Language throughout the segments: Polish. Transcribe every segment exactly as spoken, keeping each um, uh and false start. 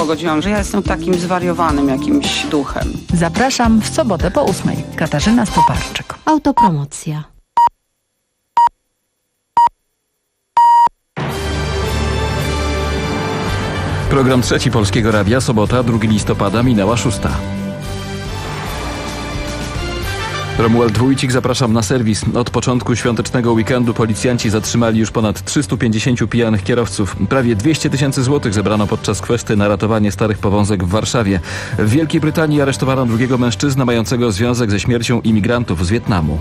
pogodziłam, że ja jestem takim zwariowanym jakimś duchem. Zapraszam w sobotę po ósmej. Katarzyna Stoparczyk. Autopromocja. Program trzeci Polskiego Radia, sobota, drugiego listopada, minęła szósta. Romuald Wójcik, zapraszam na serwis. Od początku świątecznego weekendu policjanci zatrzymali już ponad trzystu pięćdziesięciu pijanych kierowców. Prawie dwieście tysięcy złotych zebrano podczas kwesty na ratowanie starych powązek w Warszawie. W Wielkiej Brytanii aresztowano drugiego mężczyznę mającego związek ze śmiercią imigrantów z Wietnamu.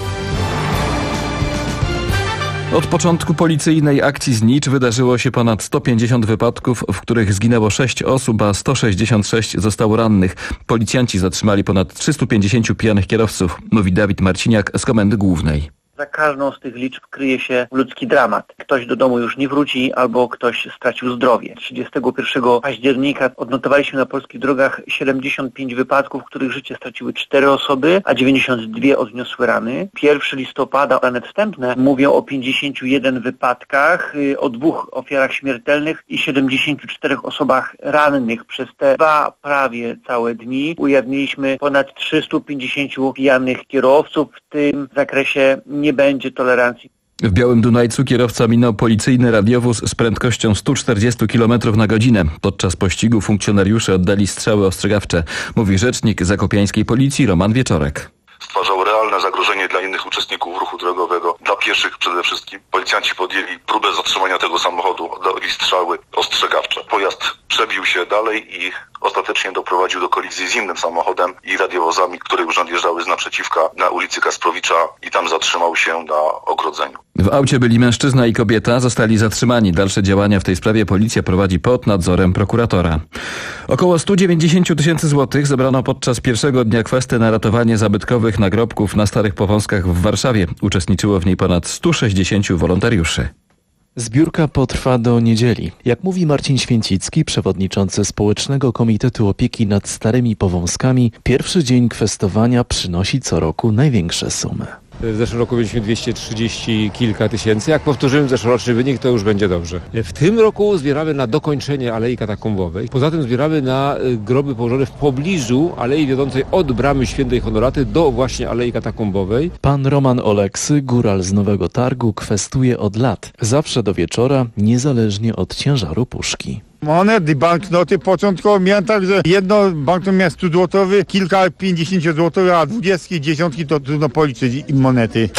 Od początku policyjnej akcji Znicz wydarzyło się ponad sto pięćdziesiąt wypadków, w których zginęło sześć osób, a sto sześćdziesiąt sześć zostało rannych. Policjanci zatrzymali ponad trzystu pięćdziesięciu pijanych kierowców, mówi Dawid Marciniak z Komendy Głównej. Za każdą z tych liczb kryje się ludzki dramat. Ktoś do domu już nie wróci albo ktoś stracił zdrowie. trzydziestego pierwszego października odnotowaliśmy na polskich drogach siedemdziesiąt pięć wypadków, w których życie straciły cztery osoby, a dziewięćdziesiąt dwie odniosły rany. pierwszego listopada dane wstępne mówią o pięćdziesięciu jeden wypadkach, o dwóch ofiarach śmiertelnych i siedemdziesięciu czterech osobach rannych. Przez te dwa prawie całe dni ujawniliśmy ponad trzystu pięćdziesięciu pijanych kierowców. W tym zakresie nie Nie będzie tolerancji. W Białym Dunajcu kierowca minął policyjny radiowóz z prędkością sto czterdzieści kilometrów na godzinę. Podczas pościgu funkcjonariusze oddali strzały ostrzegawcze, mówi rzecznik zakopiańskiej policji Roman Wieczorek. Stwarzał realne zagrożenie dla innych uczestników ruchu drogowego, dla pieszych przede wszystkim. Policjanci podjęli próbę zatrzymania tego samochodu, oddali strzały ostrzegawcze. Pojazd przebił się dalej i ostatecznie doprowadził do kolizji z innym samochodem i radiowozami, które już nadjeżdżały z naprzeciwka na ulicy Kasprowicza i tam zatrzymał się na ogrodzeniu. W aucie byli mężczyzna i kobieta, zostali zatrzymani. Dalsze działania w tej sprawie policja prowadzi pod nadzorem prokuratora. Około sto dziewięćdziesiąt tysięcy złotych zebrano podczas pierwszego dnia kwesty na ratowanie zabytkowych nagrobków na starych powązkach w Warszawie. Uczestniczyło w niej ponad stu sześćdziesięciu wolontariuszy. Zbiórka potrwa do niedzieli. Jak mówi Marcin Święcicki, przewodniczący Społecznego Komitetu Opieki nad Starymi Powązkami, pierwszy dzień kwestowania przynosi co roku największe sumy. W zeszłym roku mieliśmy dwieście trzydzieści kilka tysięcy. Jak powtórzymy zeszłoroczny wynik, to już będzie dobrze. W tym roku zbieramy na dokończenie Alei Katakombowej. Poza tym zbieramy na groby położone w pobliżu alei wiodącej od Bramy Świętej Honoraty do właśnie Alei Katakombowej. Pan Roman Oleksy, góral z Nowego Targu, kwestuje od lat. Zawsze do wieczora, niezależnie od ciężaru puszki. Monety, banknoty początkowo miałem tak, że jedno banknot miał sto złotowy, kilka pięćdziesiąt złotowych, a dwudziestki, dziesiątki to trudno policzyć i monety.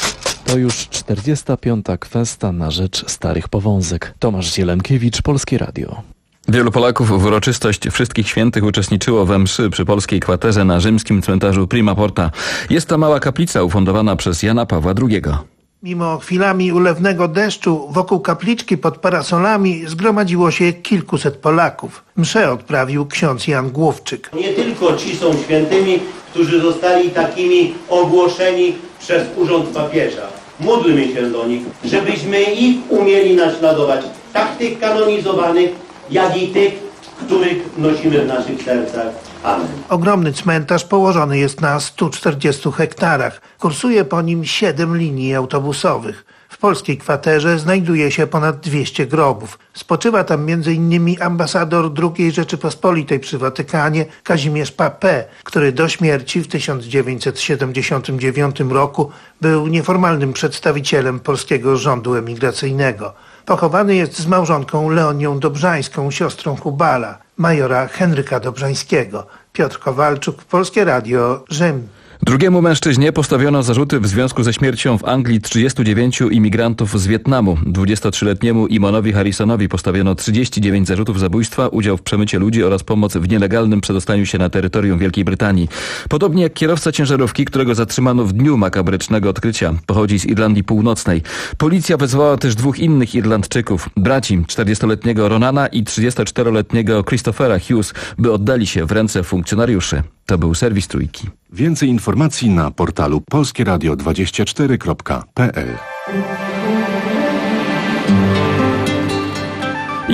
To już czterdziesta piąta kwesta na rzecz starych powązek. Tomasz Zielenkiewicz, Polskie Radio. Wielu Polaków w uroczystość Wszystkich Świętych uczestniczyło we mszy przy polskiej kwaterze na rzymskim cmentarzu Prima Porta. Jest to mała kaplica ufundowana przez Jana Pawła drugiego. Mimo chwilami ulewnego deszczu wokół kapliczki pod parasolami zgromadziło się kilkuset Polaków. Mszę odprawił ksiądz Jan Główczyk. Nie tylko ci są świętymi, którzy zostali takimi ogłoszeni przez urząd papieża. Módlmy się do nich, żebyśmy ich umieli naśladować, tak tych kanonizowanych, jak i tych, których nosimy w naszych sercach. Amen. Ogromny cmentarz położony jest na stu czterdziestu hektarach. Kursuje po nim siedem linii autobusowych. W polskiej kwaterze znajduje się ponad dwieście grobów. Spoczywa tam między innymi ambasador drugiej Rzeczypospolitej przy Watykanie Kazimierz Papé, który do śmierci w tysiąc dziewięćset siedemdziesiątym dziewiątym roku był nieformalnym przedstawicielem polskiego rządu emigracyjnego. Pochowany jest z małżonką Leonią Dobrzańską, siostrą Hubala, majora Henryka Dobrzańskiego. Piotr Kowalczuk, Polskie Radio, Rzym. Drugiemu mężczyźnie postawiono zarzuty w związku ze śmiercią w Anglii trzydziestu dziewięciu imigrantów z Wietnamu. dwudziestotrzyletniemu Imonowi Harrisonowi postawiono trzydzieści dziewięć zarzutów zabójstwa, udział w przemycie ludzi oraz pomoc w nielegalnym przedostaniu się na terytorium Wielkiej Brytanii. Podobnie jak kierowca ciężarówki, którego zatrzymano w dniu makabrycznego odkrycia. Pochodzi z Irlandii Północnej. Policja wezwała też dwóch innych Irlandczyków, braci czterdziestoletniego Ronana i trzydziestoczteroletniego Christophera Hughes, by oddali się w ręce funkcjonariuszy. To był serwis Trójki. Więcej informacji na portalu polskieradio dwadzieścia cztery kropka p l.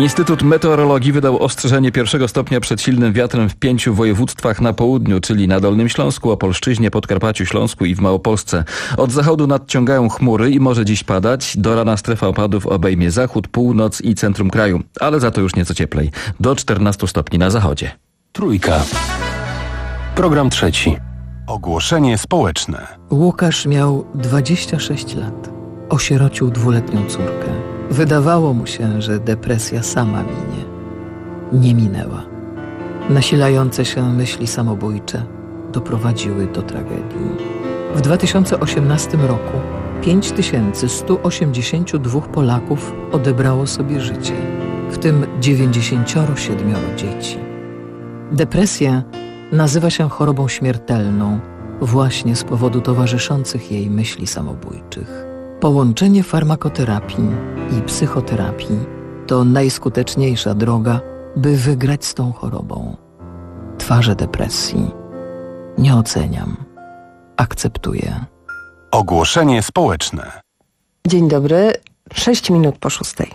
Instytut Meteorologii wydał ostrzeżenie pierwszego stopnia przed silnym wiatrem w pięciu województwach na południu, czyli na Dolnym Śląsku, Opolszczyźnie, Podkarpaciu, Śląsku i w Małopolsce. Od zachodu nadciągają chmury i może dziś padać. Do rana strefa opadów obejmie zachód, północ i centrum kraju, ale za to już nieco cieplej. Do czternastu stopni na zachodzie. Trójka. Program trzeci. Ogłoszenie społeczne. Łukasz miał dwadzieścia sześć lat. Osierocił dwuletnią córkę. Wydawało mu się, że depresja sama minie. Nie minęła. Nasilające się myśli samobójcze doprowadziły do tragedii. W dwa tysiące osiemnastym roku pięć tysięcy sto osiemdziesiąt dwa Polaków odebrało sobie życie, w tym dziewięćdziesiąt siedem dzieci. Depresja nazywa się chorobą śmiertelną właśnie z powodu towarzyszących jej myśli samobójczych. Połączenie farmakoterapii i psychoterapii to najskuteczniejsza droga, by wygrać z tą chorobą. Twarze depresji nie oceniam, akceptuję. Ogłoszenie społeczne. Dzień dobry, sześć minut po szóstej.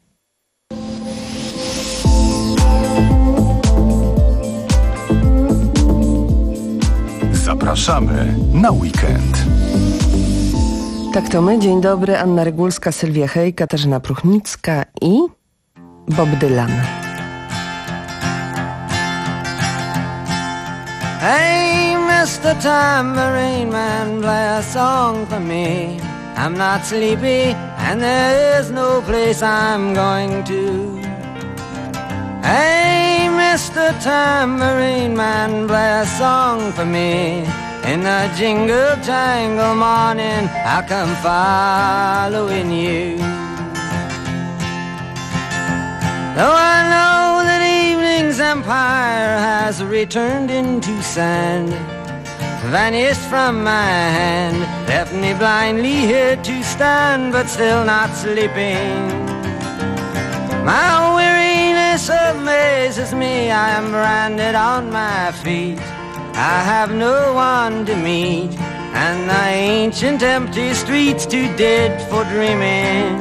Zapraszamy na weekend. Tak to my. Dzień dobry. Anna Regulska, Sylwia Hej, Katarzyna Pruchnicka i Bob Dylan. Hey, mister Tambourine Man, play a song for me. I'm not sleepy and there is no place I'm going to. Hey, mister Tambourine Man, play a song for me. In the jingle jangle morning, I'll come following you. Though I know that evening's empire has returned into sand, vanished from my hand, left me blindly here to stand, but still not sleeping. My weariness amazes me, I am branded on my feet. I have no one to meet, and the ancient empty streets too dead for dreaming.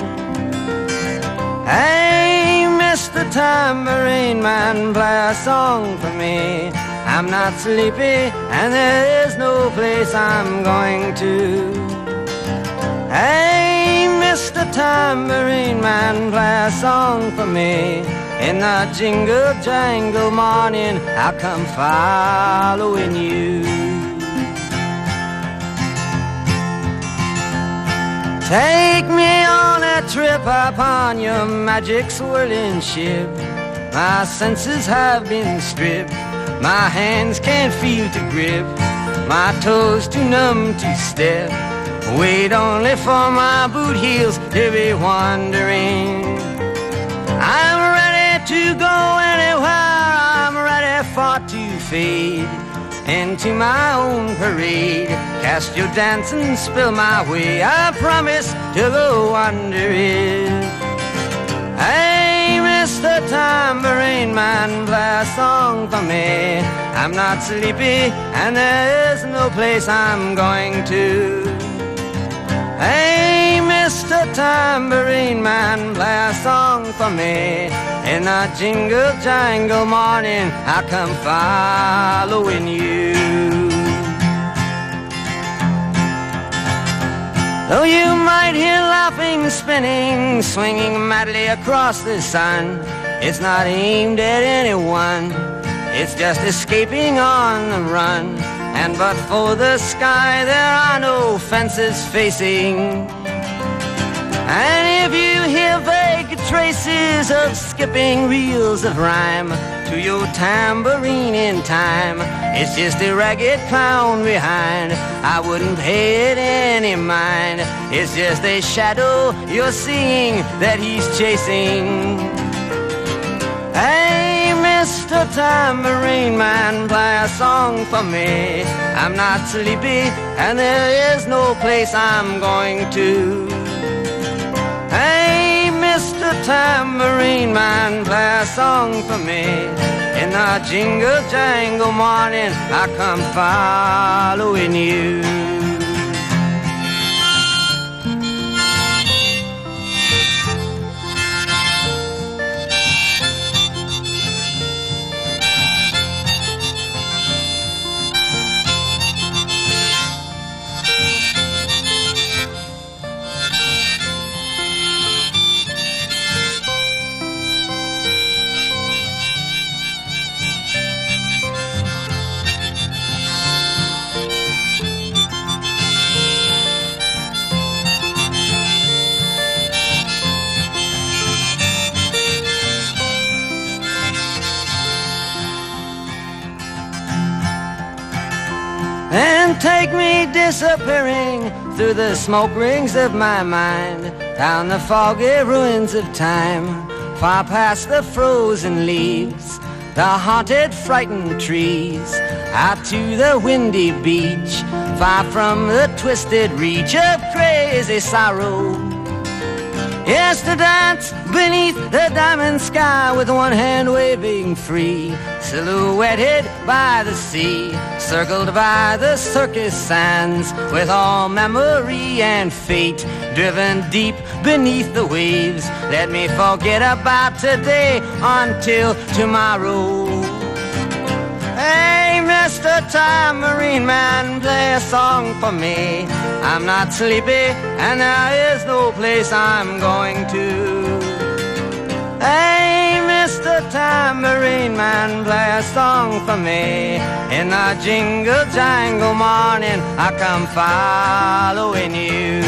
Hey, mister Tambourine Man, play a song for me. I'm not sleepy, and there is no place I'm going to. Hey, mister Tambourine Man, play a song for me. In the jingle jangle morning, I'll come following you. Take me on a trip upon your magic swirling ship. My senses have been stripped, my hands can't feel to grip, my toes too numb to step. Wait only for my boot heels to be wandering. I'm ready to go anywhere, I'm ready for to fade into my own parade. Cast your dance and spill my way, I promise to go under it. Hey, mister Tambourine Man, play a song for me. I'm not sleepy and there is no place I'm going to. Hey, mister Tambourine Man, play a song for me. In a jingle jangle morning, I come following you. Though you might hear laughing, spinning, swinging madly across the sun, it's not aimed at anyone, it's just escaping on the run. And but for the sky, there are no fences facing. And if you hear vague traces of skipping reels of rhyme to your tambourine in time, it's just a ragged clown behind. I wouldn't pay it any mind. It's just a shadow you're seeing that he's chasing. Hey, mister Tambourine Man, play a song for me. I'm not sleepy and there is no place I'm going to. Hey, mister Tambourine Man, play a song for me. In the jingle jangle morning, I come following you. and take me disappearing through the smoke rings of my mind, down the foggy ruins of time, far past the frozen leaves, the haunted, frightened trees, out to the windy beach, far from the twisted reach of crazy sorrow. Yes, to dance beneath the diamond sky with one hand waving free, silhouetted by the sea, circled by the circus sands, with all memory and fate driven deep beneath the waves. Let me forget about today until tomorrow. Hey, Mister Tambourine Man, play a song for me. I'm not sleepy and there is no place I'm going to. Hey, Mister Tambourine Man, play a song for me. In the jingle jangle morning I come following you.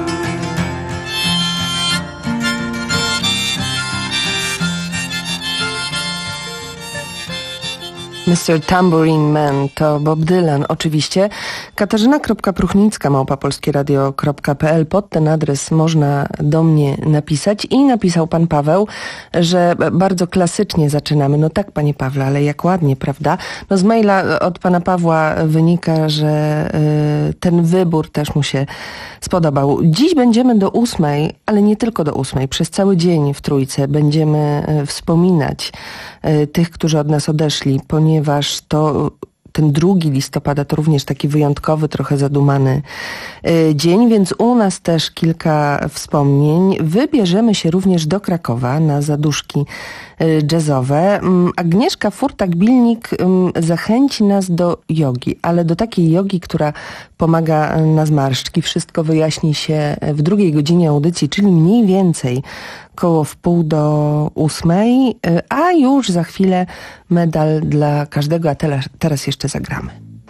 mister Tambourine Man to Bob Dylan, oczywiście. Katarzyna.Pruchnicka, małpa polskieradio kropka pe el. Pod ten adres można do mnie napisać. I napisał pan Paweł, że bardzo klasycznie zaczynamy. No tak, panie Pawle, ale jak ładnie, prawda? No z maila od pana Pawła wynika, że y, ten wybór też mu się spodobał. Dziś będziemy do ósmej, ale nie tylko do ósmej. Przez cały dzień w Trójce będziemy y, wspominać y, tych, którzy od nas odeszli, ponieważ to ten drugi listopada to również taki wyjątkowy, trochę zadumany y, dzień, więc u nas też kilka wspomnień. Wybierzemy się również do Krakowa na zaduszki y, jazzowe. Um, Agnieszka Furtak-Bilnik um, zachęci nas do jogi, ale do takiej jogi, która pomaga na zmarszczki. Wszystko wyjaśni się w drugiej godzinie audycji, czyli mniej więcej koło wpół do ósmej, a już za chwilę medal dla każdego, a teraz, teraz jeszcze zagramy.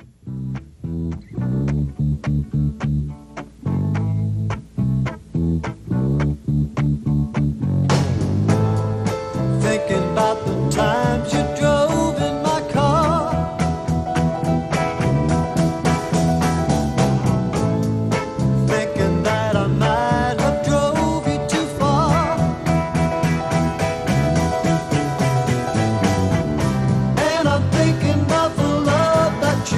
Thinking about the times you drove in my car, thinking that I might have drove you too far, and I'm thinking of the love that you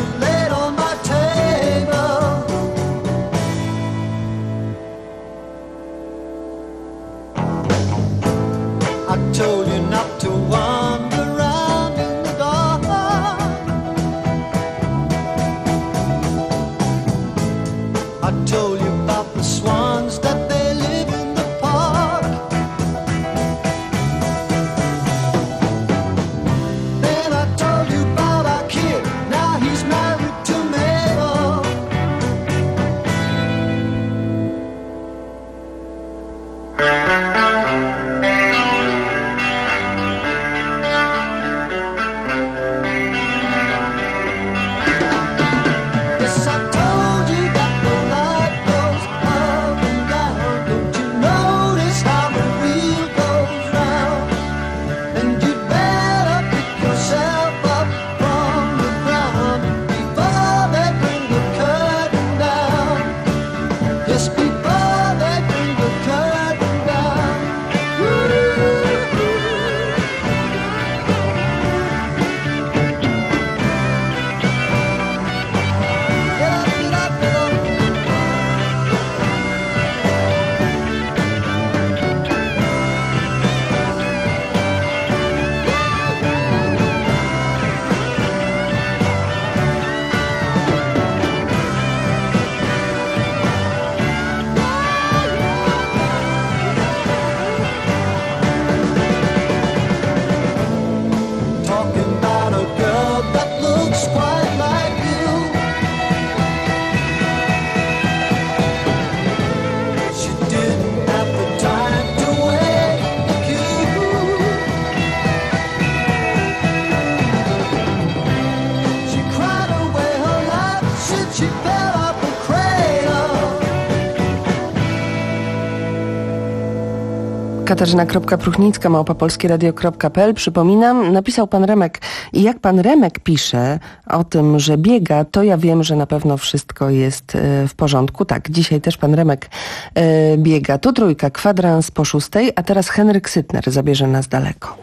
Katarzyna Pruchnicka, małpa polskie radio kropka p l. Przypominam, napisał pan Remek. I jak pan Remek pisze o tym, że biega, to ja wiem, że na pewno wszystko jest w porządku. Tak, dzisiaj też pan Remek e, biega. Tu trójka, kwadrans po szóstej, a teraz Henryk Sytner zabierze nas daleko.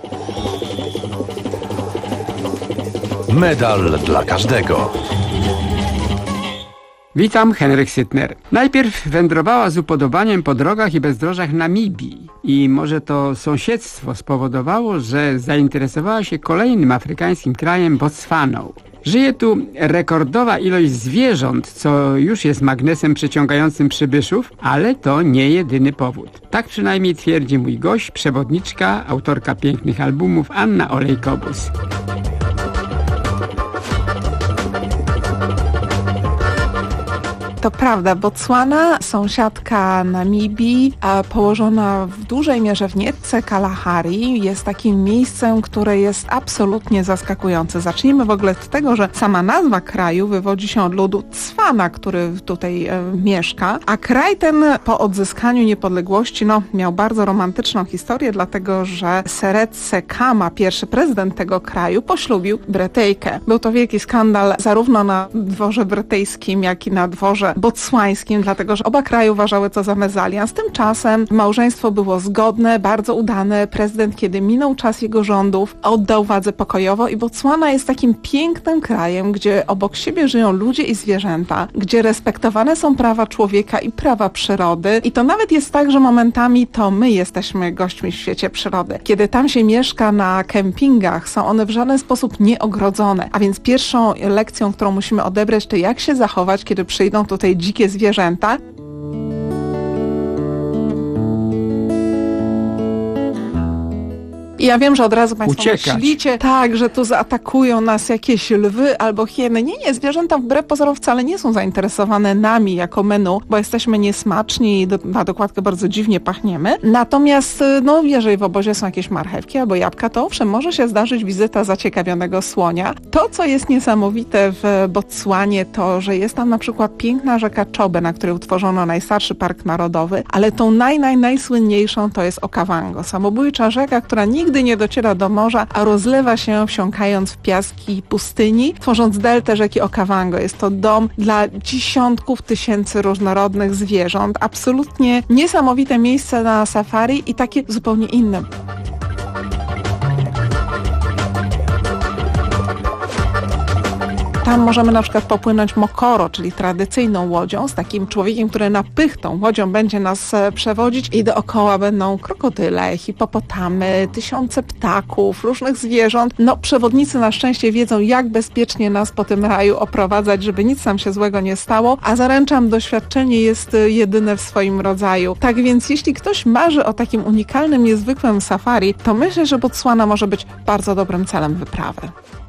Medal dla każdego. Witam, Henryk Sytner. Najpierw wędrowała z upodobaniem po drogach i bezdrożach Namibii i może to sąsiedztwo spowodowało, że zainteresowała się kolejnym afrykańskim krajem, Botswaną. Żyje tu rekordowa ilość zwierząt, co już jest magnesem przyciągającym przybyszów, ale to nie jedyny powód. Tak przynajmniej twierdzi mój gość, przewodniczka, autorka pięknych albumów Anna Olejkobus. To prawda, Botswana, sąsiadka Namibii, a położona w dużej mierze w nietce Kalahari, jest takim miejscem, które jest absolutnie zaskakujące. Zacznijmy w ogóle od tego, że sama nazwa kraju wywodzi się od ludu Tswana, który tutaj e, mieszka, a kraj ten po odzyskaniu niepodległości no, miał bardzo romantyczną historię, dlatego że Seretse Khama, pierwszy prezydent tego kraju, poślubił Bretejkę. Był to wielki skandal zarówno na dworze bretejskim, jak i na dworze botswańskim, dlatego że oba kraje uważały to za mezalians. Tymczasem małżeństwo było zgodne, bardzo udane. Prezydent, kiedy minął czas jego rządów, oddał władzę pokojowo i Botswana jest takim pięknym krajem, gdzie obok siebie żyją ludzie i zwierzęta, gdzie respektowane są prawa człowieka i prawa przyrody. I to nawet jest tak, że momentami to my jesteśmy gośćmi w świecie przyrody. Kiedy tam się mieszka na kempingach, są one w żaden sposób nieogrodzone. A więc pierwszą lekcją, którą musimy odebrać, to jak się zachować, kiedy przyjdą tutaj dzikie zwierzęta. I ja wiem, że od razu Państwo Uciekać. myślicie, tak, że tu zaatakują nas jakieś lwy albo hieny. Nie, nie, zwierzęta wbrew pozorom wcale nie są zainteresowane nami jako menu, bo jesteśmy niesmaczni i do, na dokładkę bardzo dziwnie pachniemy. Natomiast, no, jeżeli w obozie są jakieś marchewki albo jabłka, to owszem, może się zdarzyć wizyta zaciekawionego słonia. To, co jest niesamowite w Botswanie, to, że jest tam na przykład piękna rzeka Chobe, na której utworzono najstarszy park narodowy, ale tą naj, naj, najsłynniejszą to jest Okavango. Samobójcza rzeka, która nigdy nie dociera do morza, a rozlewa się wsiąkając w piaski pustyni, tworząc deltę rzeki Okavango. Jest to dom dla dziesiątków tysięcy różnorodnych zwierząt. Absolutnie niesamowite miejsce na safari i takie zupełnie inne. Tam możemy na przykład popłynąć mokoro, czyli tradycyjną łodzią, z takim człowiekiem, który napychtą łodzią będzie nas przewodzić i dookoła będą krokodyle, hipopotamy, tysiące ptaków, różnych zwierząt. No, przewodnicy na szczęście wiedzą, jak bezpiecznie nas po tym raju oprowadzać, żeby nic nam się złego nie stało, a zaręczam, doświadczenie jest jedyne w swoim rodzaju. Tak więc jeśli ktoś marzy o takim unikalnym, niezwykłym safari, to myślę, że Botswana może być bardzo dobrym celem wyprawy.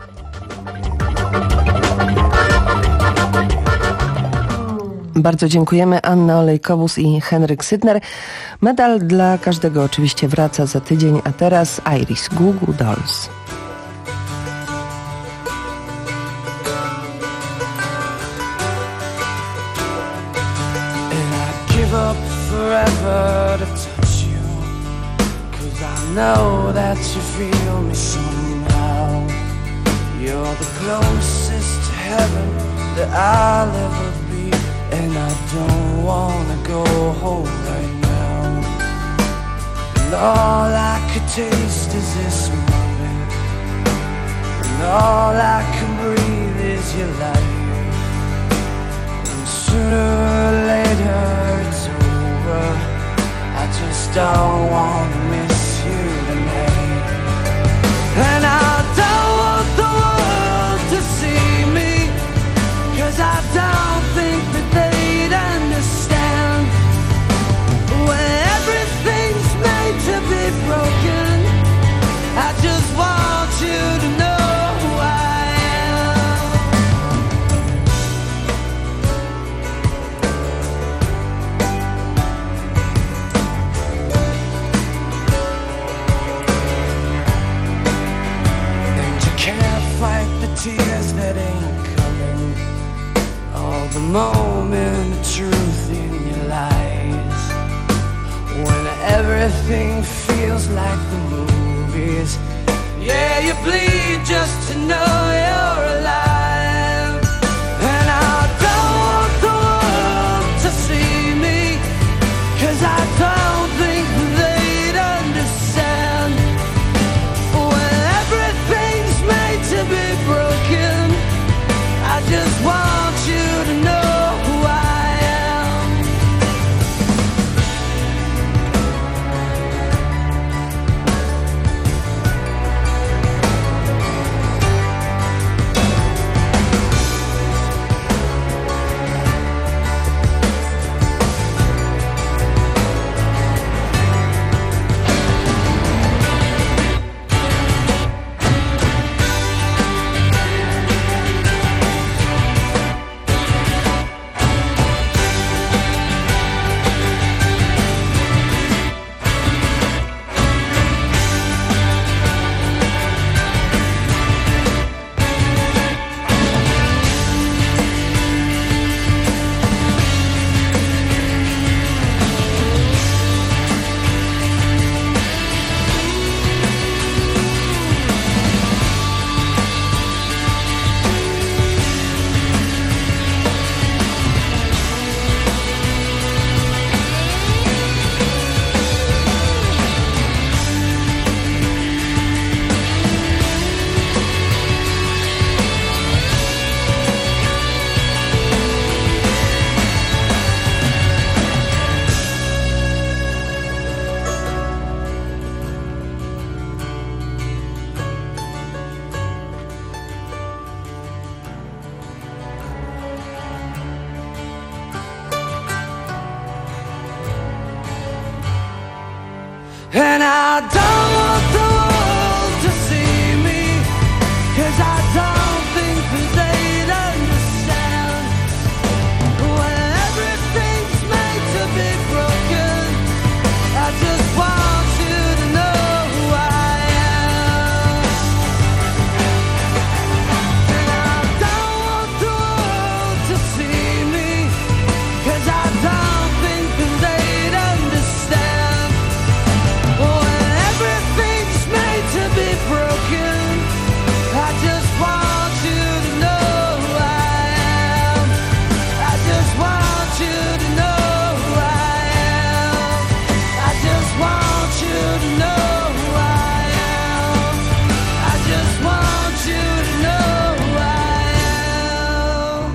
Bardzo dziękujemy. Anna Olejkobus i Henryk Sytner. Medal dla każdego oczywiście wraca za tydzień, a teraz Iris, Goo Goo Dolls. Forever to touch you, 'cause I know that you feel me somehow. You're the closest to heaven that I'll ever be, and I don't wanna go home right now. And all I could taste is this moment, and all I can breathe is your light. And sooner or later it's over, I just don't wanna miss you tonight. And I don't want the world to see me, 'cause I don't think that they'd understand. When everything's made to be broken, I just want you to know who I am. And you can't fight the tears that ain't coming, all the moment of truth in your lies, when everything feels feels like the movies. Yeah, you bleed just to know you're alive. And I don't want the world to see me, 'cause I don't think they'd understand. When everything's made to be broken, I just want you to know who I am. And I don't want the world to see me, 'cause I don't think that they'd understand. When everything's made to be broken, I just want you to know who I am. And I don't want the world to see me, 'cause I don't think that they'd understand. When everything's made to be broken, I just want you to know who I am. I just want you to know who I am. I just want you to know who I am. I just want you to know who I am.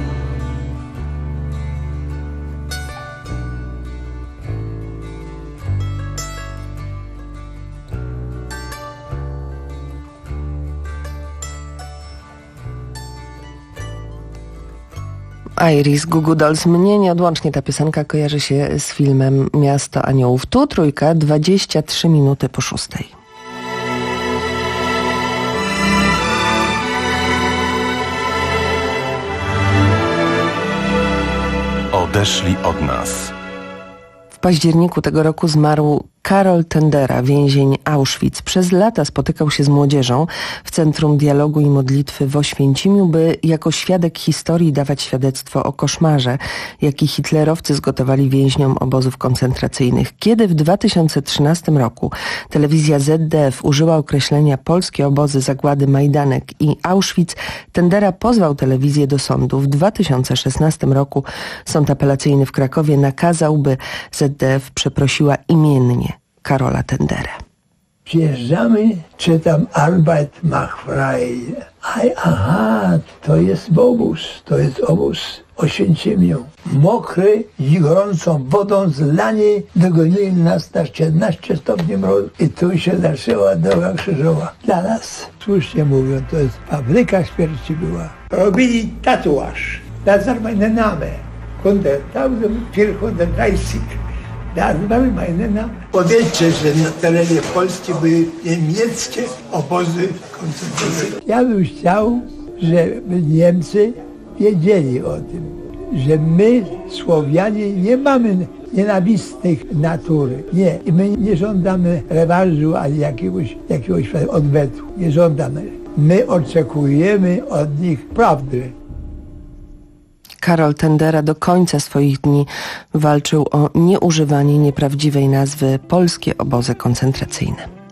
Iris, Goo Goo Dolls. Mnie nieodłącznie ta piosenka kojarzy się z filmem Miasto Aniołów. Tu trójka, dwadzieścia trzy minuty po szóstej. Odeszli od nas. W październiku tego roku zmarł Karol Tendera, więzień Auschwitz. Przez lata spotykał się z młodzieżą w Centrum Dialogu i Modlitwy w Oświęcimiu, by jako świadek historii dawać świadectwo o koszmarze, jaki hitlerowcy zgotowali więźniom obozów koncentracyjnych. Kiedy w dwa tysiące trzynastym roku telewizja Z D F użyła określenia polskie obozy zagłady Majdanek i Auschwitz, Tendera pozwał telewizję do sądu. W dwa tysiące szesnastym roku Sąd Apelacyjny w Krakowie nakazał, by Z D F przeprosiła imiennie Karola Tenderę. Przyjeżdżamy, czytam Arbeit macht frei. Aj, aha, to jest obóz, to jest obóz Oświęcimiu. Mokry i gorącą wodą zlani dogonili nas na czternaście stopni mrozu. I tu się zaczęła droga krzyżowa. Dla nas, słusznie mówią, to jest fabryka śmierci była. Robili tatuaż. Das war meine Name. hunderttausendvierhundertdreißig. Das war meine Name. Powiedzcie, że na terenie Polski były niemieckie obozy koncentracyjne. Ja bym chciał, żeby Niemcy wiedzieli o tym, że my, Słowianie, nie mamy nienawistnych natury. Nie. I my nie żądamy rewanżu ani jakiegoś, jakiegoś odwetu. Nie żądamy. My oczekujemy od nich prawdy. Karol Tendera do końca swoich dni walczył o nieużywanie nieprawdziwej nazwy polskie obozy koncentracyjne.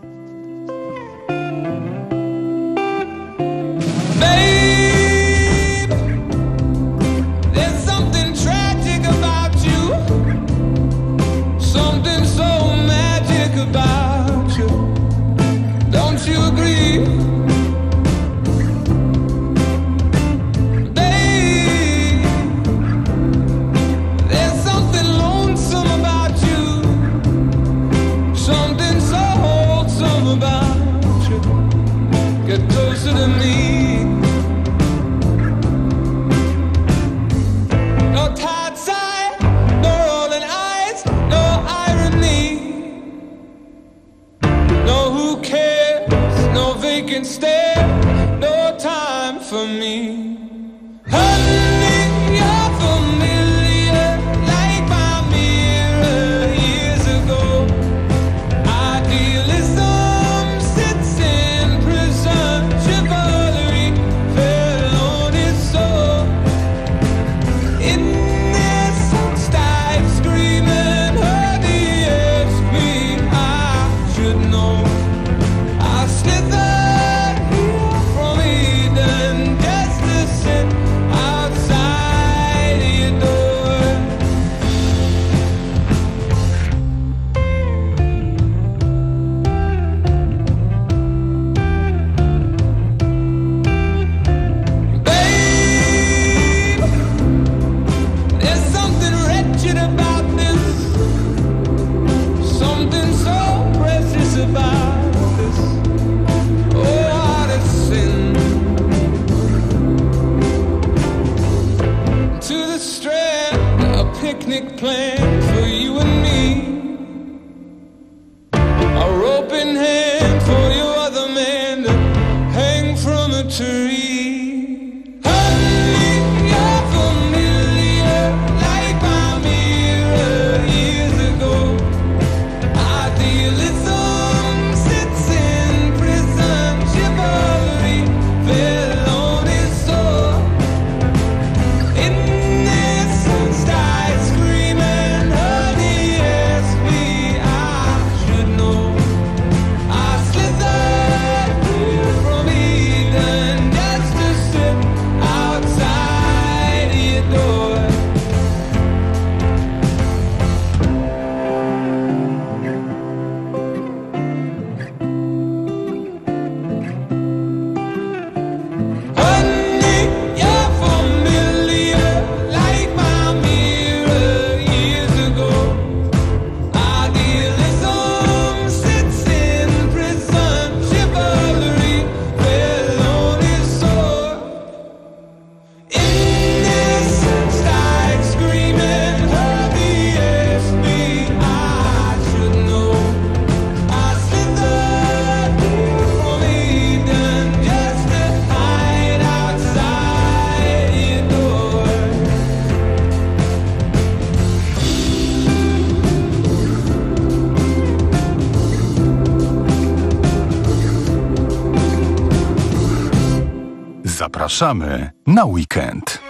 Zapraszamy na weekend.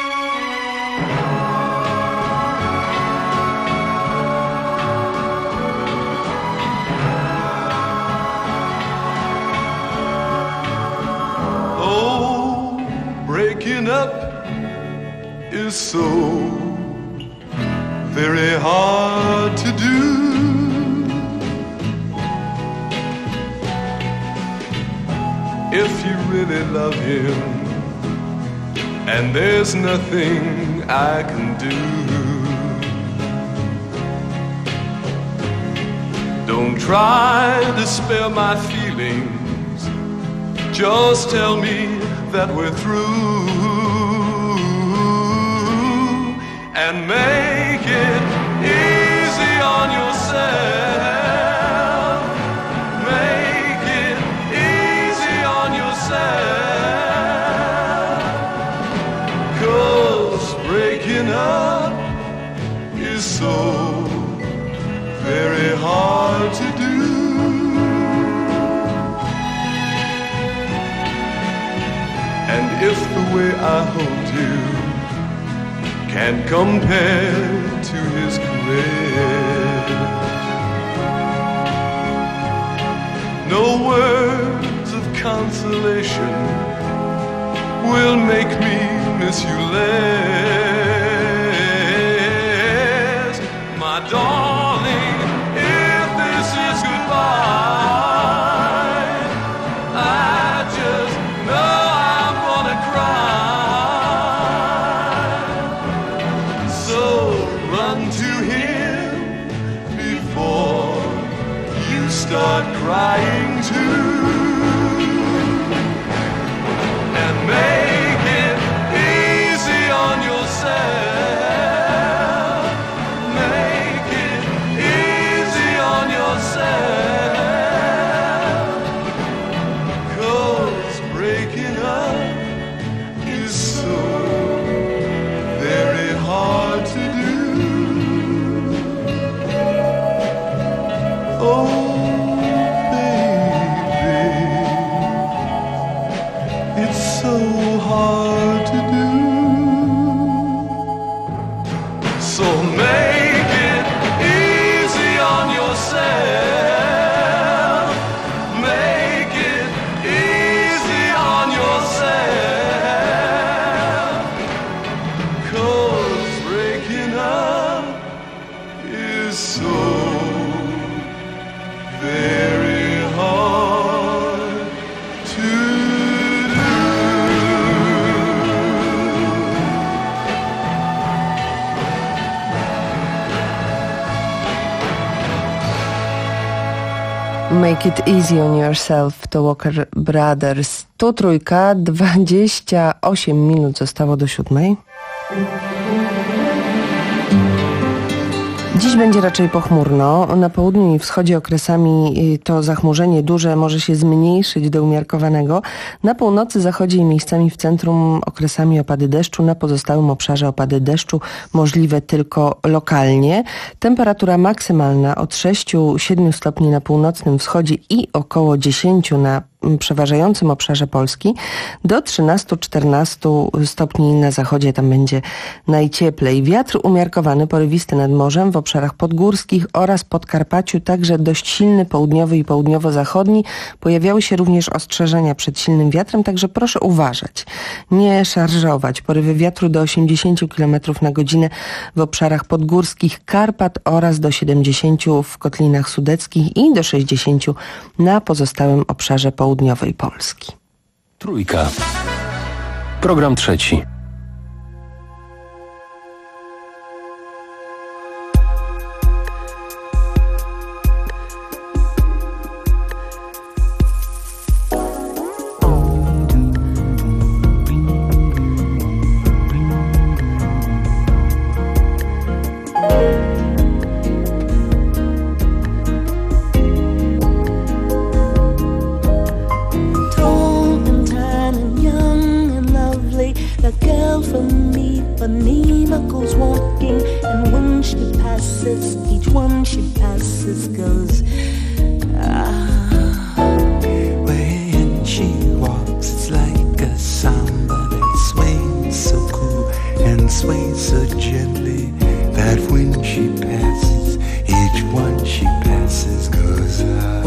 Oh, breaking up is so very hard to do. If you really love him, and there's nothing I can do, don't try to spare my feelings, just tell me that we're through, and make it easy on yourself. Up is so very hard to do. And if the way I hold you can't compare to his credit. No words of consolation will make me miss you less, my darling. If this is goodbye, I just know I'm gonna cry. So run to him before you start crying too, and make it easy on yourself. Make it easy on yourself, 'cause breaking up is so very hard to do. Oh, so hard to do. So make it easy on yourself. Make it easy on yourself, 'cause breaking up is so very hard to do. Make it easy on yourself to Walker Brothers. Tu trójka, dwadzieścia osiem minut zostało do siódmej. Dziś będzie raczej pochmurno. Na południu i wschodzie okresami to zachmurzenie duże może się zmniejszyć do umiarkowanego. Na północy, zachodzie i miejscami w centrum okresami opady deszczu. Na pozostałym obszarze opady deszczu możliwe tylko lokalnie. Temperatura maksymalna od sześciu do siedmiu stopni na północnym wschodzie i około dziesięciu na przeważającym obszarze Polski, do trzynastu do czternastu stopni na zachodzie, tam będzie najcieplej. Wiatr umiarkowany, porywisty nad morzem w obszarach podgórskich oraz Podkarpaciu, także dość silny południowy i południowo-zachodni. Pojawiały się również ostrzeżenia przed silnym wiatrem, także proszę uważać, nie szarżować. Porywy wiatru do osiemdziesięciu kilometrów na godzinę w obszarach podgórskich Karpat oraz do siedemdziesięciu w Kotlinach Sudeckich i do sześćdziesięciu na pozostałym obszarze południowej Polski. Trójka. Program trzeci. Each one she passes goes, ah. When she walks, it's like a samba that swings so cool and sways so gently that when she passes, each one she passes goes, ah.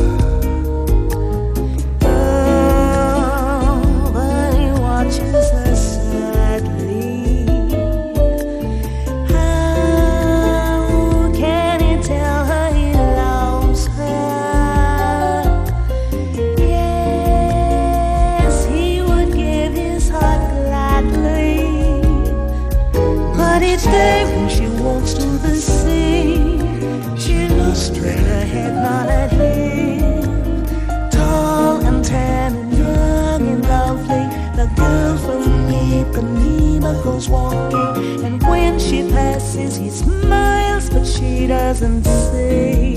Oh, but he watches her sadly. Each day when she walks to the sea, she looks straight ahead, not at him. Tall and tan and young and lovely, the girl from Ipanema goes walking, and when she passes, he smiles, but she doesn't see.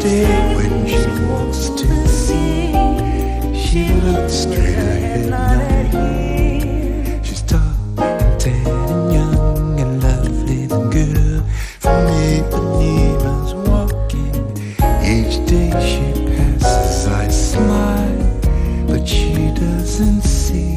day when she walks to the sea. She looks straight ahead, not at here. She's tall and tan and young and lovely, the girl from Ipanema's walking. Each day she passes, I smile, but she doesn't see.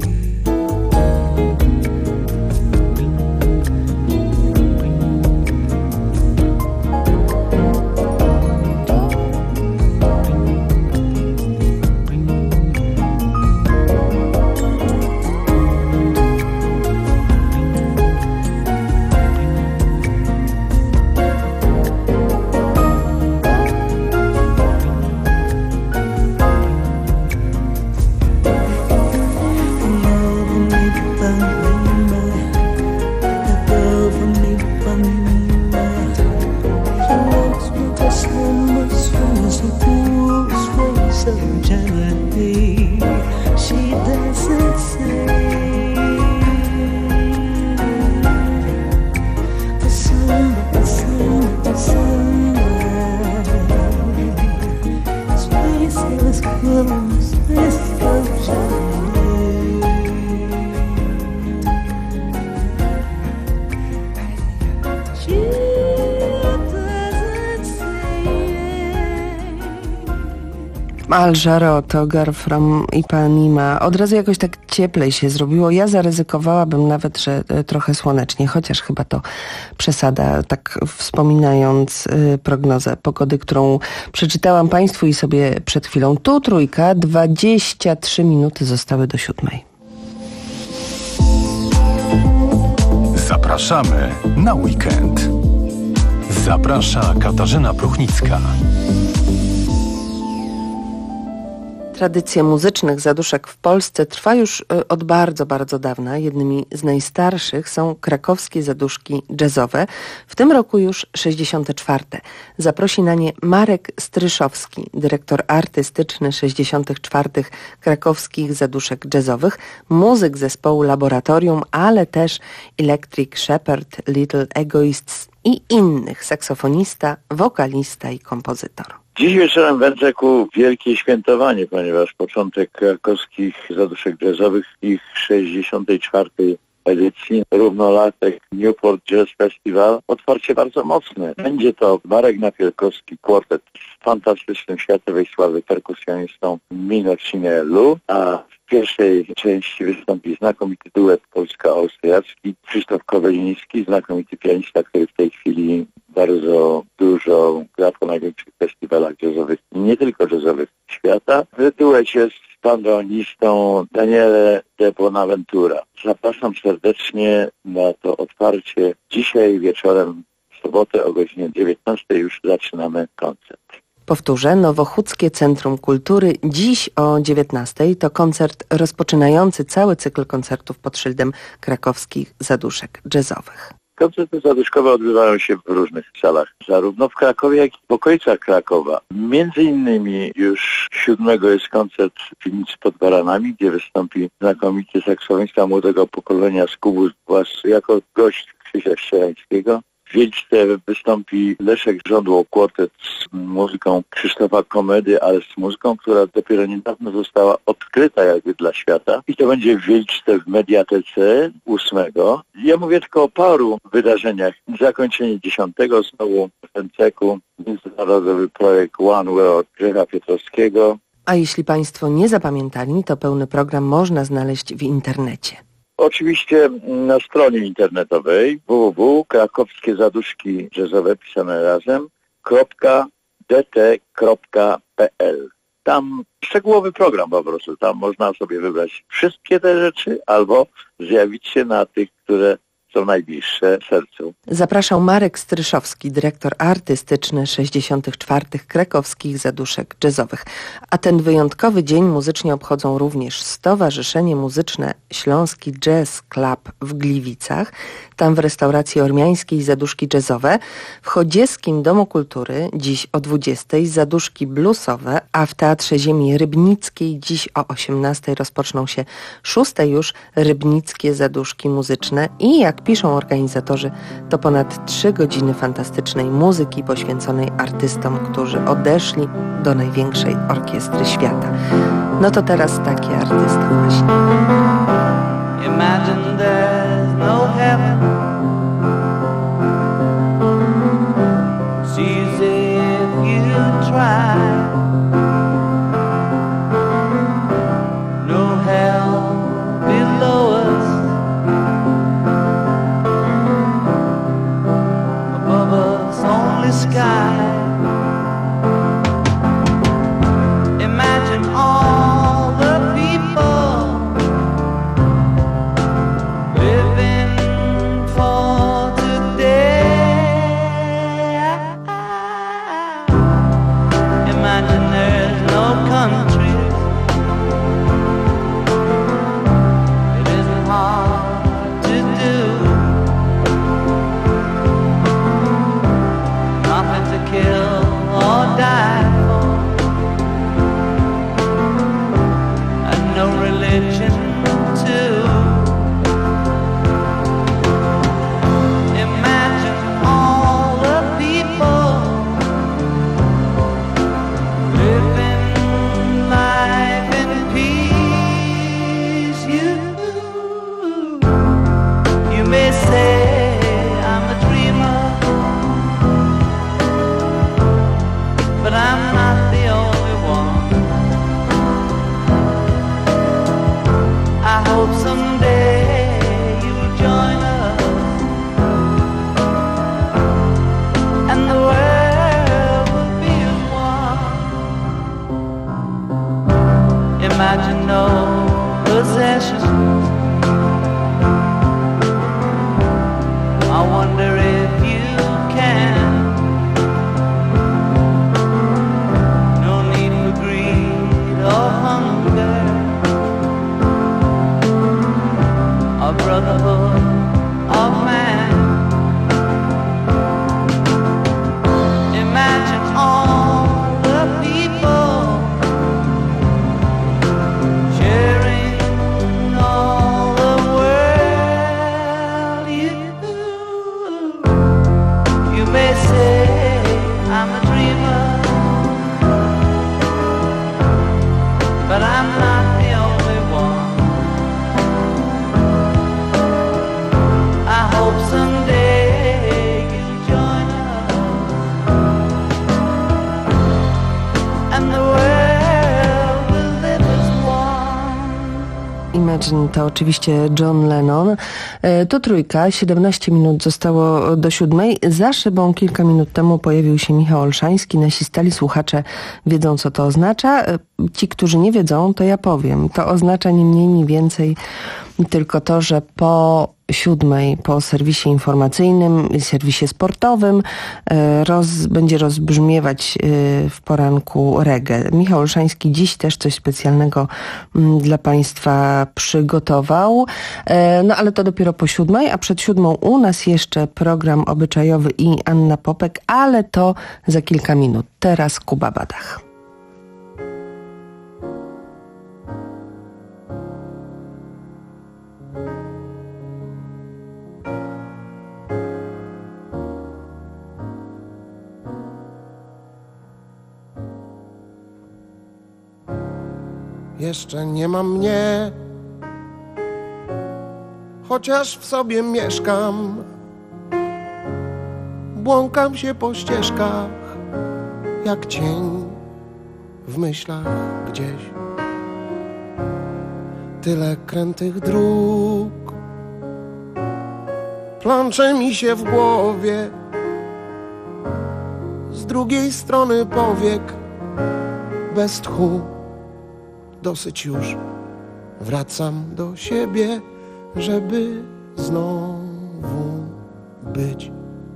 Al Jarreau to Girl from Ipanema. Od razu jakoś tak cieplej się zrobiło. Ja zaryzykowałabym nawet, że trochę słonecznie, chociaż chyba to przesada, tak wspominając y, prognozę pogody, którą przeczytałam Państwu i sobie przed chwilą. Tu Trójka, dwadzieścia trzy minuty zostały do siódmej. Zapraszamy na weekend. Zaprasza Katarzyna Pruchnicka. Tradycja muzycznych zaduszek w Polsce trwa już od bardzo, bardzo dawna. Jednymi z najstarszych są krakowskie zaduszki jazzowe. W tym roku już sześćdziesiąte czwarte. Zaprosi na nie Marek Stryszowski, dyrektor artystyczny sześćdziesiątych czwartych krakowskich zaduszek jazzowych, muzyk zespołu Laboratorium, ale też Electric Shepherd, Little Egoists i innych, saksofonista, wokalista i kompozytor. Dziś wieczorem w Wędrzeku wielkie świętowanie, ponieważ początek krakowskich zaduszek jazzowych, ich sześćdziesiątej czwartej edycji, równolatek Newport Jazz Festival, otwarcie bardzo mocne. Będzie to Marek Napielkowski kwartet z fantastycznym światowej sławy perkusjonistą Mino Cinellu, a w pierwszej części wystąpi znakomity duet polsko-austriacki Krzysztof Koweliński, znakomity pianista, który w tej chwili bardzo dużo gra po największych festiwalach jazzowych, nie tylko jazzowych świata. W duecie z bandoonistą Daniele de Bonaventura. Zapraszam serdecznie na to otwarcie. Dzisiaj wieczorem, w sobotę o godzinie dziewiętnastej już zaczynamy koncert. Powtórzę, Nowochódzkie Centrum Kultury dziś o dziewiętnastej to koncert rozpoczynający cały cykl koncertów pod szyldem krakowskich zaduszek jazzowych. Koncerty zaduszkowe odbywają się w różnych salach, zarówno w Krakowie, jak i w okolicach Krakowa. Między innymi już siódmego jest koncert w Piwnicy pod Baranami, gdzie wystąpi znakomity saksofonista młodego pokolenia z Kubu, jako gość Krzysia Ścierańskiego. W Wieliczce wystąpi Leszek Żądło kwartet z muzyką Krzysztofa Komedy, ale z muzyką, która dopiero niedawno została odkryta jakby dla świata. I to będzie w Wieliczce w Mediatece ósmego. Ja mówię tylko o paru wydarzeniach. Zakończenie dziesiątego znowu w M C ku międzynarodowy projekt One World Grzecha Piotrowskiego. A jeśli Państwo nie zapamiętali, to pełny program można znaleźć w internecie. Oczywiście na stronie internetowej w w w kropka krakowskie zaduszki jazzowe pisane razem d t kropka p l. Tam szczegółowy program po prostu. Tam można sobie wybrać wszystkie te rzeczy albo zjawić się na tych, które są najbliższe sercu. Zapraszał Marek Stryszowski, dyrektor artystyczny sześćdziesiątych czwartych krakowskich zaduszek jazzowych. A ten wyjątkowy dzień muzycznie obchodzą również Stowarzyszenie Muzyczne Śląski Jazz Club w Gliwicach. Tam w restauracji ormiańskiej zaduszki jazzowe. W Chodzieskim Domu Kultury dziś o dwudziestej zaduszki bluesowe, a w Teatrze Ziemi Rybnickiej dziś o osiemnastej rozpoczną się szóste już rybnickie zaduszki muzyczne i jak piszą organizatorzy, to ponad trzy godziny fantastycznej muzyki poświęconej artystom, którzy odeszli do największej orkiestry świata. No to teraz taki artysta właśnie. Imagine there's no heaven. It's easy if you try. No hell below us. Above us only sky. Imagine all the people living for today. Imagine there's no countries. It isn't hard to do. Nothing to kill or die for, and no religion too. Imagine all the people living life in peace. You, you may say I'm a dreamer, but I'm not the only one. I hope someday you'll join us, and the world will be as one. Imagine no possessions. I wonder if you can. No need for greed or hunger, a brotherhood of man. Imagine all the people sharing all the world. You, you may say I'm a dreamer, but I'm not the only one. I hope someday you'll join us, and the world will live as one. Imagine to oczywiście John Lennon. E, To trójka, siedemnaście minut zostało do siódmej. Za szybą kilka minut temu pojawił się Michał Olszański. Nasi stali słuchacze wiedzą, co to oznacza. E, Ci, którzy nie wiedzą, to ja powiem. To oznacza ni mniej, ni więcej tylko to, że po siódmej, po serwisie informacyjnym i serwisie sportowym e, roz, będzie rozbrzmiewać e, w poranku reggae. Michał Olszański dziś też coś specjalnego m, dla Państwa przygotował. E, no ale to dopiero po siódmej, a przed siódmą u nas jeszcze program obyczajowy i Anna Popek, ale to za kilka minut. Teraz Kuba Badach. Jeszcze nie ma mnie, chociaż w sobie mieszkam. Błąkam się po ścieżkach, jak cień w myślach gdzieś. Tyle krętych dróg plącze mi się w głowie. Z drugiej strony powiek bez tchu. Dosyć już, wracam do siebie, żeby znowu być.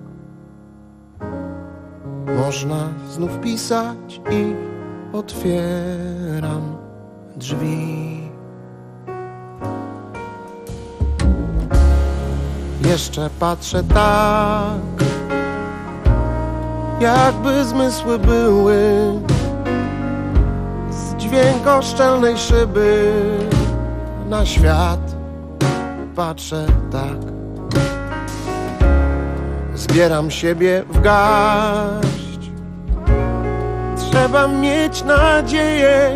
Można znów pisać i otwieram drzwi. Jeszcze patrzę tak, jakby zmysły były z dźwiękoszczelnej szyby na świat. Patrzę tak, zbieram siebie w garść. Trzeba mieć nadzieję,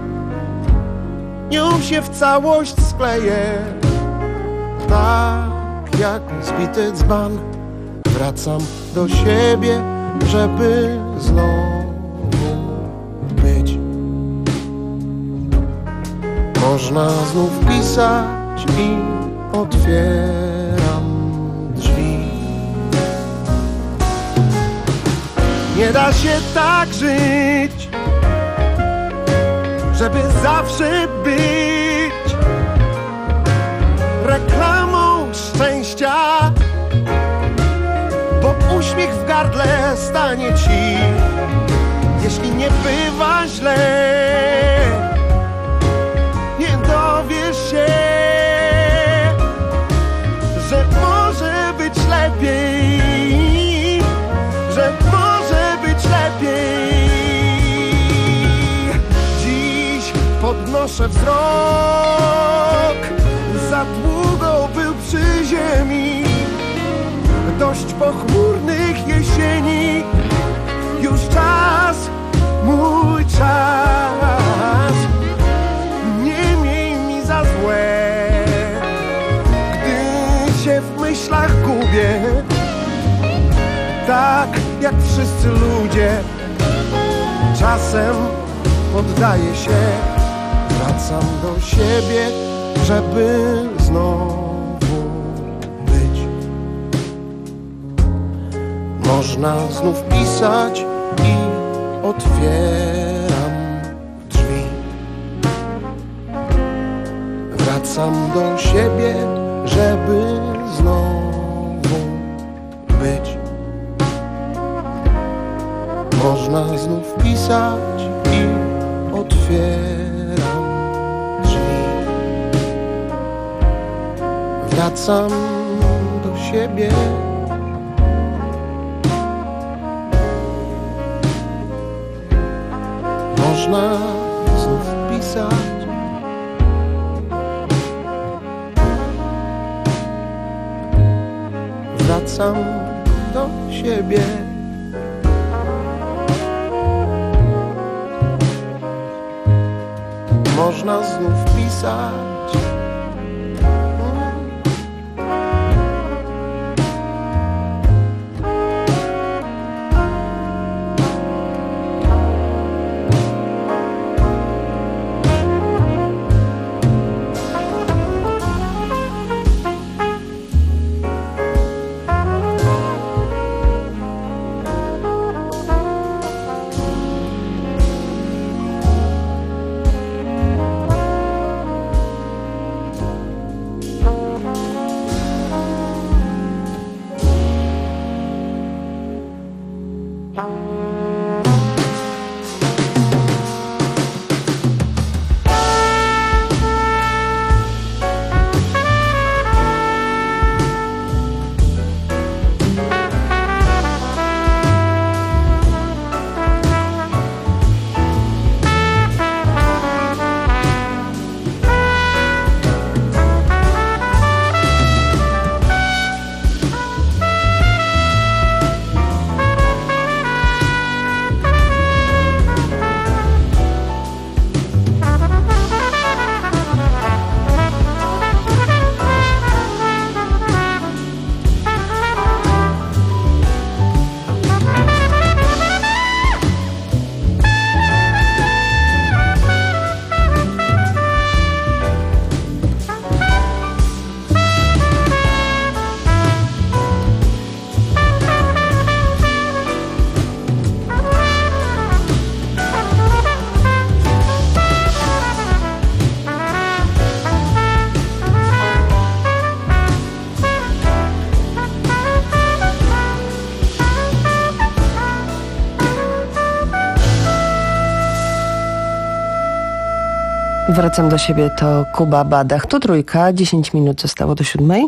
nią się w całość skleję. Tak jak zbity dzban, wracam do siebie, żeby znowu być. Można znów pisać i otwieram drzwi. Nie da się tak żyć, żeby zawsze być reklamą szczęścia, bo uśmiech w gardle stanie ci, jeśli nie bywa źle. Nie dowiesz się, że może być lepiej, że może być lepiej. Dziś podnoszę wzrok, za długo był przy ziemi. Dość pochmurnych jesieni, już czas, mój czas. Nie miej mi za złe, gdy się w myślach gubię. Tak jak wszyscy ludzie, czasem poddaję się. Wracam do siebie, żeby znowu być. Można znów pisać i otwieram drzwi. Wracam do siebie, żeby znowu być. Można znów pisać i otwieram drzwi. Wracam do siebie. Można znów pisać. Wracam do siebie. Można znów pisać. Wracam do siebie, to Kuba Badach. To trójka, dziesięć minut zostało do siódmej.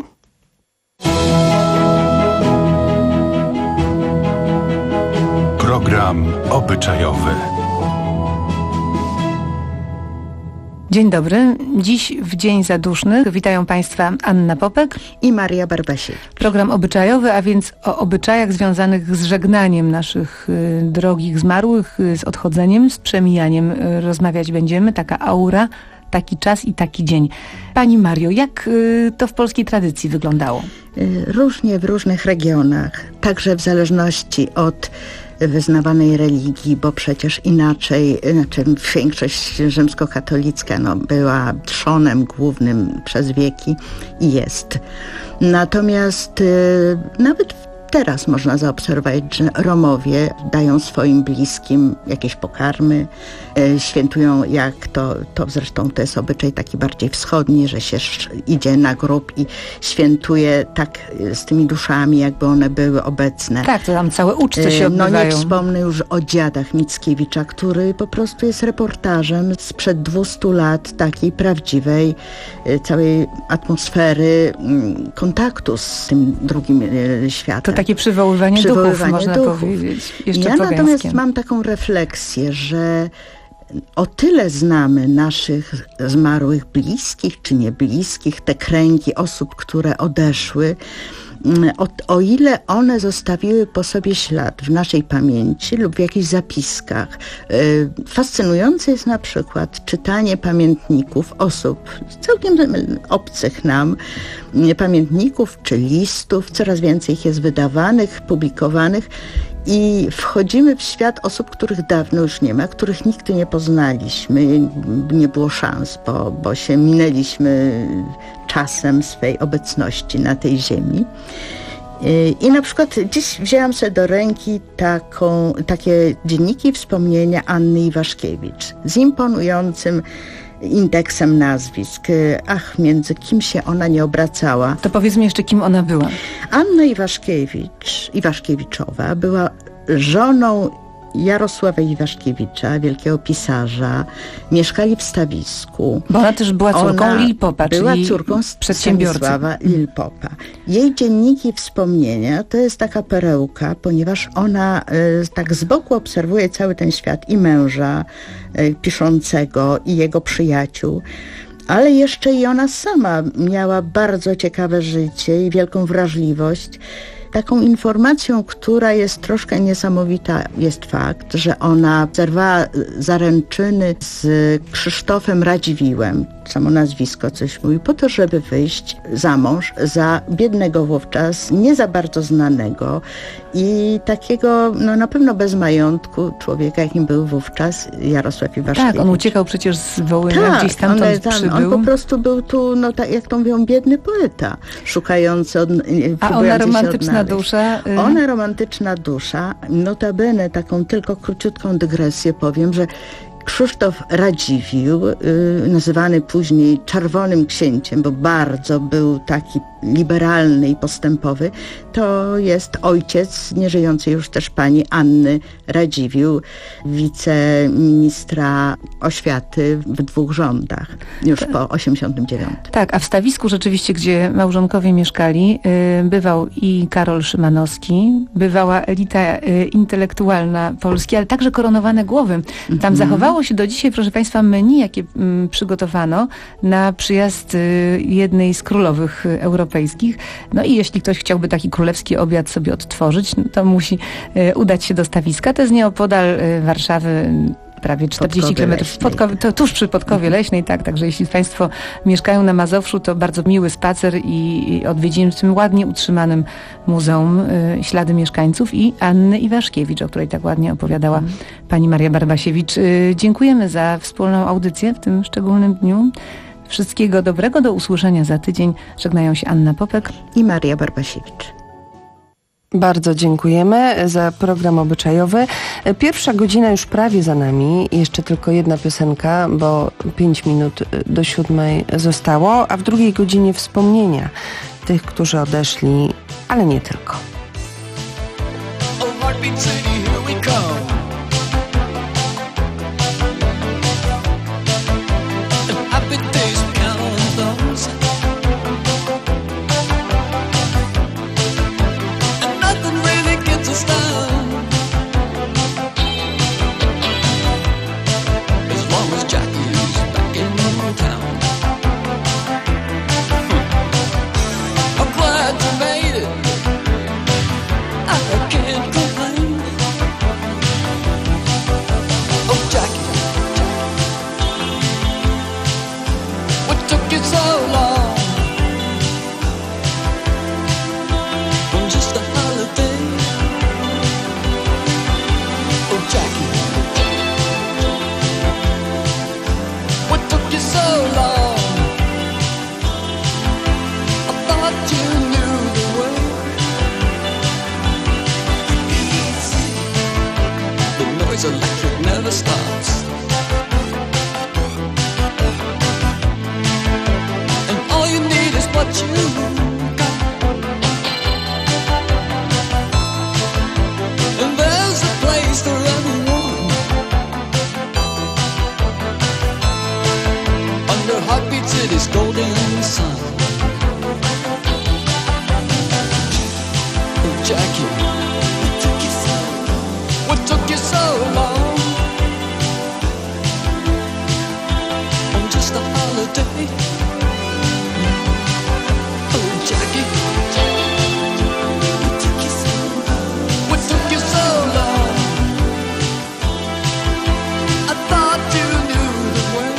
Program obyczajowy. Dzień dobry. Dziś w Dzień Zadusznych witają Państwa Anna Popek i Maria Barbasiewicz. Program obyczajowy, a więc o obyczajach związanych z żegnaniem naszych y, drogich zmarłych, y, z odchodzeniem, z przemijaniem y, rozmawiać będziemy. Taka aura, taki czas i taki dzień. Pani Mario, jak y, to w polskiej tradycji wyglądało? Różnie w różnych regionach, także w zależności od wyznawanej religii, bo przecież inaczej, znaczy większość rzymskokatolicka no, była trzonem głównym przez wieki i jest. Natomiast y, nawet teraz można zaobserwować, że Romowie dają swoim bliskim jakieś pokarmy, e, świętują jak to, to zresztą to jest obyczaj taki bardziej wschodni, że się idzie na grób i świętuje tak z tymi duszami, jakby one były obecne. Tak, to tam całe uczty się odbywają. No nie wspomnę już o dziadach Mickiewicza, który po prostu jest reportażem sprzed dwustu lat takiej prawdziwej, całej atmosfery kontaktu z tym drugim światem. To takie przywoływanie, przywoływanie duchów, można duchów. powiedzieć. Jeszcze ja pogańskie. Natomiast mam taką refleksję, że o tyle znamy naszych zmarłych bliskich czy niebliskich, te kręgi osób, które odeszły, O, o ile one zostawiły po sobie ślad w naszej pamięci lub w jakichś zapiskach. Fascynujące jest na przykład czytanie pamiętników osób całkiem obcych nam, pamiętników czy listów. Coraz więcej ich jest wydawanych, publikowanych i wchodzimy w świat osób, których dawno już nie ma, których nigdy nie poznaliśmy. Nie było szans, bo, bo się minęliśmy czasem swej obecności na tej ziemi. I na przykład dziś wzięłam sobie do ręki taką, takie dzienniki wspomnienia Anny Iwaszkiewicz z imponującym indeksem nazwisk. Ach, między kim się ona nie obracała. To powiedzmy jeszcze, kim ona była. Anna Iwaszkiewicz, Iwaszkiewiczowa była żoną Jarosława Iwaszkiewicza, wielkiego pisarza. Mieszkali w Stawisku. Bo ona też była córką ona Lil Popa, była czyli córką przedsiębiorcy. Stanisława Lil Popa. Jej dzienniki wspomnienia to jest taka perełka, ponieważ ona y, tak z boku obserwuje cały ten świat i męża y, piszącego i jego przyjaciół. Ale jeszcze i ona sama miała bardzo ciekawe życie i wielką wrażliwość. Taką informacją, która jest troszkę niesamowita, jest fakt, że ona zerwała zaręczyny z Krzysztofem Radziwiłem, samo nazwisko coś mówi, po to, żeby wyjść za mąż za biednego wówczas, nie za bardzo znanego i takiego, no na pewno bez majątku człowieka, jakim był wówczas Jarosław Iwaszkiewicz. Tak, on uciekał przecież z Wołynia, tak, gdzieś stamtąd tam, przybył. On po prostu był tu, no tak jak to mówią, biedny poeta, szukający, od, A ona romantyczna dusza. Y... Ona romantyczna dusza, notabene taką tylko króciutką dygresję powiem, że Krzysztof Radziwiłł, y, nazywany później Czerwonym Księciem, bo bardzo był taki liberalny i postępowy, to jest ojciec nieżyjącej już też pani Anny Radziwiłł, wiceministra oświaty w dwóch rządach, już po osiemdziesiątym dziewiątym. Tak, a w Stawisku rzeczywiście, gdzie małżonkowie mieszkali, y, bywał i Karol Szymanowski, bywała elita y, intelektualna Polski, ale także koronowane głowy. Tam mm-hmm. zachowało się do dzisiaj, proszę Państwa, menu, jakie y, przygotowano na przyjazd y, jednej z królowych y, europejskich. No i jeśli ktoś chciałby taki królewski obiad sobie odtworzyć, no to musi y, udać się do Stawiska. To jest nieopodal y, Warszawy, prawie czterdzieści kilometrów, Podkowie, to tuż przy Podkowie Leśnej, tak, także jeśli Państwo mieszkają na Mazowszu, to bardzo miły spacer i, i odwiedziny w tym ładnie utrzymanym muzeum y, Ślady Mieszkańców i Anny Iwaszkiewicz, o której tak ładnie opowiadała mm. pani Maria Barbasiewicz. Y, dziękujemy za wspólną audycję w tym szczególnym dniu. Wszystkiego dobrego, do usłyszenia za tydzień. Żegnają się Anna Popek i Maria Barbasiewicz. Bardzo dziękujemy za program obyczajowy. Pierwsza godzina już prawie za nami. Jeszcze tylko jedna piosenka, bo pięć minut do siódmej zostało, a w drugiej godzinie wspomnienia tych, którzy odeszli, ale nie tylko. Jack is back in the room. boys electric never stops. And all you need is what you got. And there's a place for everyone under Heartbeat City's golden sun. Oh, Jackie, what took you so long on just a holiday? Oh, Jackie, what took you so long? What took you so long? I thought you knew the way.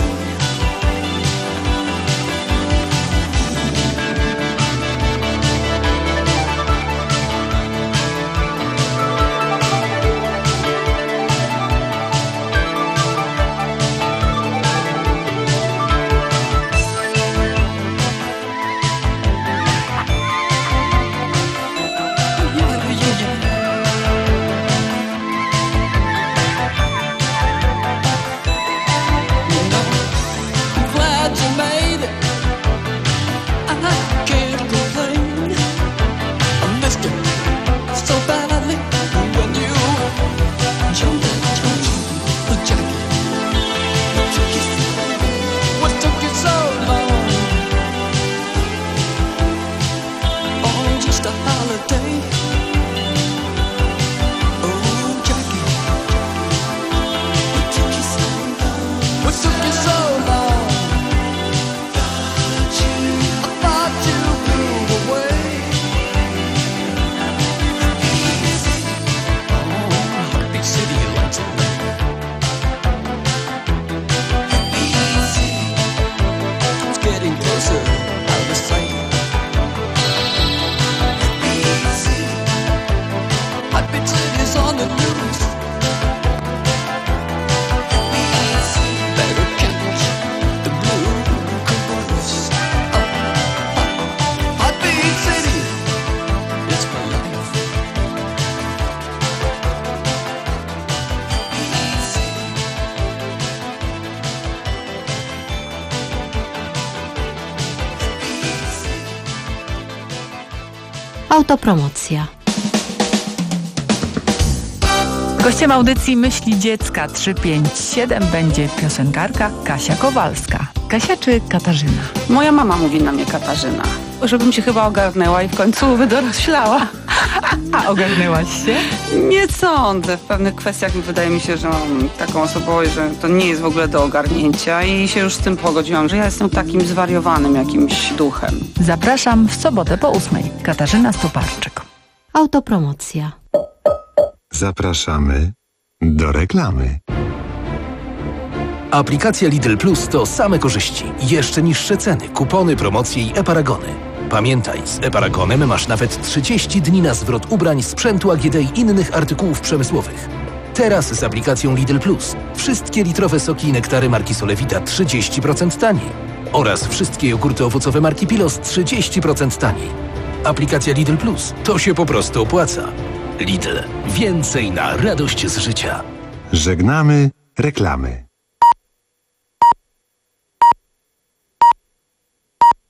Autopromocja. Gościem audycji Myśli Dziecka trzysta pięćdziesiąt siedem będzie piosenkarka Kasia Kowalska. Kasia czy Katarzyna? Moja mama mówi na mnie Katarzyna. Żebym się chyba ogarnęła i w końcu wydoroślała. A ogarnęłaś się? Nie sądzę. W pewnych kwestiach wydaje mi się, że mam taką osobowość, że to nie jest w ogóle do ogarnięcia i się już z tym pogodziłam, że ja jestem takim zwariowanym jakimś duchem. Zapraszam w sobotę po ósmej. Katarzyna Stoparczyk. Autopromocja. Zapraszamy do reklamy. Aplikacja Lidl Plus to same korzyści. Jeszcze niższe ceny, kupony, promocje i e-paragony. Pamiętaj, z e-paragonem masz nawet trzydzieści dni na zwrot ubrań, sprzętu A G D i innych artykułów przemysłowych. Teraz z aplikacją Lidl Plus. Wszystkie litrowe soki i nektary marki Solevita trzydzieści procent taniej. Oraz wszystkie jogurty owocowe marki Pilos trzydzieści procent taniej. Aplikacja Lidl Plus. To się po prostu opłaca. Lidl. Więcej na radość z życia. Żegnamy reklamy.